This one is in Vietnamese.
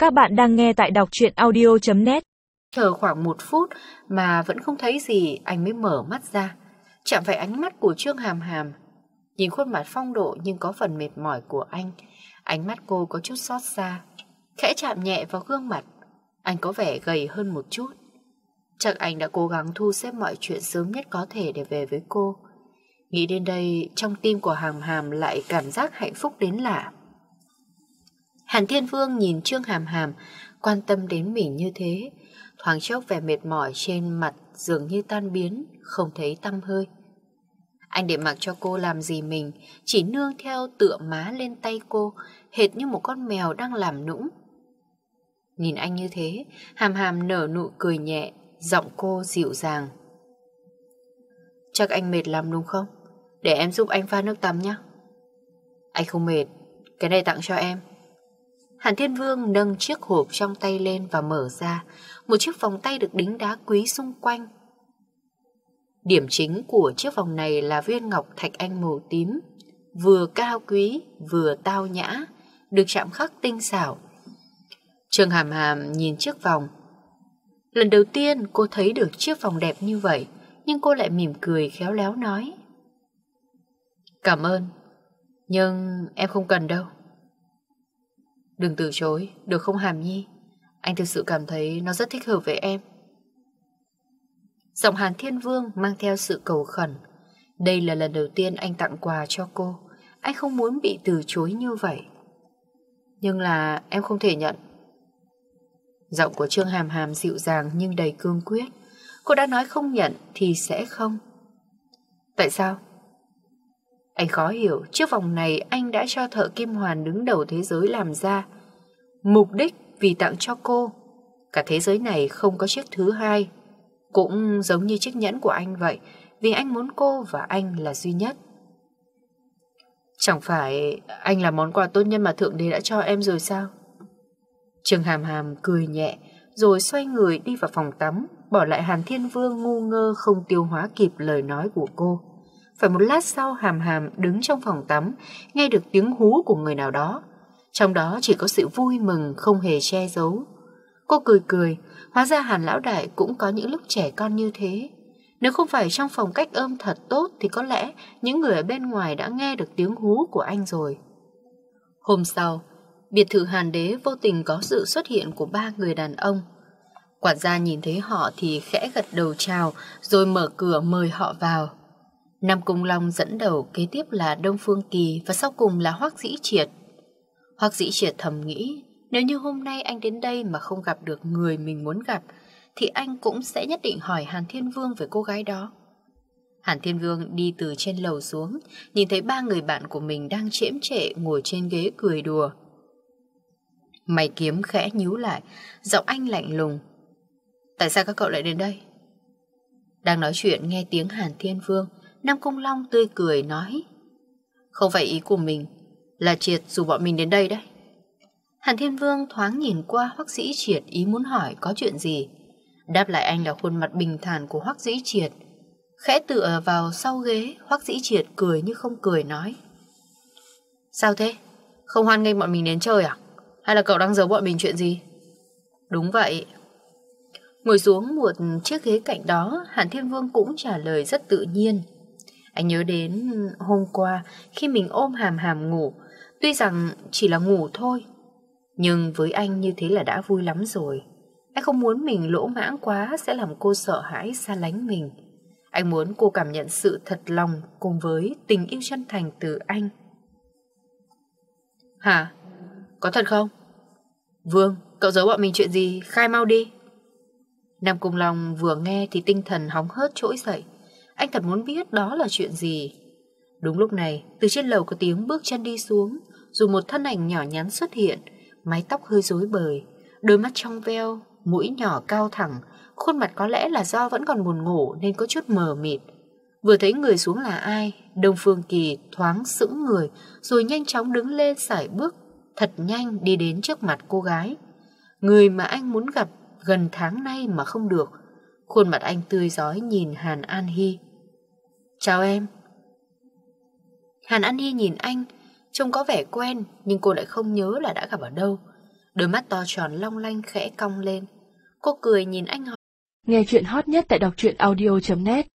Các bạn đang nghe tại đọc truyện audio.net. Chờ khoảng 1 phút mà vẫn không thấy gì, anh mới mở mắt ra. Chạm phải ánh mắt của Trương Hàm Hàm. Nhìn khuôn mặt phong độ nhưng có phần mệt mỏi của anh, ánh mắt cô có chút xót xa. Khẽ chạm nhẹ vào gương mặt, anh có vẻ gầy hơn một chút. Chắc anh đã cố gắng thu xếp mọi chuyện sớm nhất có thể để về với cô. Nghĩ đến đây, trong tim của Hàm Hàm lại cảm giác hạnh phúc đến lạ. Hàn Thiên Vương nhìn Trương Hàm Hàm quan tâm đến mình như thế, thoáng chốc vẻ mệt mỏi trên mặt dường như tan biến, không thấy tăm hơi. Anh để mặc cho cô làm gì mình, chỉ nương theo tựa má lên tay cô, hệt như một con mèo đang làm nũng. Nhìn anh như thế, Hàm Hàm nở nụ cười nhẹ, giọng cô dịu dàng. Chắc anh mệt lắm đúng không? Để em giúp anh pha nước tắm nhé. Anh không mệt, cái này tặng cho em. Hàn Thiên Vương nâng chiếc hộp trong tay lên và mở ra. Một chiếc vòng tay được đính đá quý xung quanh. Điểm chính của chiếc vòng này là viên ngọc thạch anh màu tím, vừa cao quý vừa tao nhã, được chạm khắc tinh xảo. Trương Hàm Hàm nhìn chiếc vòng. Lần đầu tiên cô thấy được chiếc vòng đẹp như vậy, nhưng cô lại mỉm cười khéo léo nói: Cảm ơn, nhưng em không cần đâu. Đừng từ chối, được không Hàm Nhi? Anh thực sự cảm thấy nó rất thích hợp với em. Giọng Hàn Thiên Vương mang theo sự cầu khẩn. Đây là lần đầu tiên anh tặng quà cho cô. Anh không muốn bị từ chối như vậy. Nhưng là em không thể nhận. Giọng của Trương Hàm Hàm dịu dàng nhưng đầy cương quyết. Cô đã nói không nhận thì sẽ không. Tại sao? Anh khó hiểu, chiếc vòng này anh đã cho thợ kim hoàn đứng đầu thế giới làm ra. Mục đích vì tặng cho cô. Cả thế giới này không có chiếc thứ hai. Cũng giống như chiếc nhẫn của anh vậy, vì anh muốn cô và anh là duy nhất. Chẳng phải anh là món quà tốt nhất mà Thượng Đế đã cho em rồi sao? Trương Hàm Hàm cười nhẹ, rồi xoay người đi vào phòng tắm, bỏ lại Hàn Thiên Vương ngu ngơ không tiêu hóa kịp lời nói của cô. Phải một lát sau, Hàm Hàm đứng trong phòng tắm, nghe được tiếng hú của người nào đó. Trong đó chỉ có sự vui mừng không hề che giấu. Cô cười cười, hóa ra Hàn lão đại cũng có những lúc trẻ con như thế. Nếu không phải trong phòng cách âm thật tốt thì có lẽ những người ở bên ngoài đã nghe được tiếng hú của anh rồi. Hôm sau, biệt thự Hàn Đế vô tình có sự xuất hiện của 3 người đàn ông. Quản gia nhìn thấy họ thì khẽ gật đầu chào rồi mở cửa mời họ vào. Nam Cung Long dẫn đầu, kế tiếp là Đông Phương Kỳ và sau cùng là Hoắc Dĩ Triệt. Hoắc Dĩ Triệt thầm nghĩ, nếu như hôm nay anh đến đây mà không gặp được người mình muốn gặp, thì anh cũng sẽ nhất định hỏi Hàn Thiên Vương về cô gái đó. Hàn Thiên Vương đi từ trên lầu xuống, nhìn thấy 3 người bạn của mình đang chễm chệ ngồi trên ghế cười đùa. Mày kiếm khẽ nhíu lại, giọng anh lạnh lùng. Tại sao các cậu lại đến đây? Đang nói chuyện nghe tiếng Hàn Thiên Vương, Nam Cung Long tươi cười nói: Không phải ý của mình, là Triệt dù bọn mình đến đây đấy. Hàn Thiên Vương thoáng nhìn qua Hoắc Dĩ Triệt, ý muốn hỏi có chuyện gì. Đáp lại anh là khuôn mặt bình thản của Hoắc Dĩ Triệt. Khẽ tựa vào sau ghế, Hoắc Dĩ Triệt cười như không cười nói: Sao thế? Không hoan nghênh bọn mình đến chơi à? Hay là cậu đang giấu bọn mình chuyện gì? Đúng vậy. Ngồi xuống một chiếc ghế cạnh đó, Hàn Thiên Vương cũng trả lời rất tự nhiên. Anh nhớ đến hôm qua khi mình ôm Hàm Hàm ngủ, tuy rằng chỉ là ngủ thôi, nhưng với anh như thế là đã vui lắm rồi. Anh không muốn mình lỗ mãng quá sẽ làm cô sợ hãi xa lánh mình. Anh muốn cô cảm nhận sự thật lòng cùng với tình yêu chân thành từ anh. Hả? Có thật không? Vương, cậu giấu bọn mình chuyện gì? Khai mau đi. Nam Cung Long vừa nghe thì tinh thần hóng hớt trỗi dậy. Anh thật muốn biết đó là chuyện gì. Đúng lúc này, từ trên lầu có tiếng bước chân đi xuống, rồi một thân ảnh nhỏ nhắn xuất hiện, mái tóc hơi rối bời, đôi mắt trong veo, mũi nhỏ cao thẳng, khuôn mặt có lẽ là do vẫn còn buồn ngủ nên có chút mờ mịt. Vừa thấy người xuống là ai, Đông Phương Kỳ thoáng sững người, rồi nhanh chóng đứng lên sải bước thật nhanh đi đến trước mặt cô gái. Người mà anh muốn gặp gần tháng nay mà không được. Khuôn mặt anh tươi rói nhìn Hàn An Hi. Chào em. Hàn An Hi nhìn anh, trông có vẻ quen nhưng cô lại không nhớ là đã gặp ở đâu. Đôi mắt to tròn long lanh khẽ cong lên. Cô cười nhìn anh hỏi. Nghe chuyện hot nhất tại đọc truyện audio.net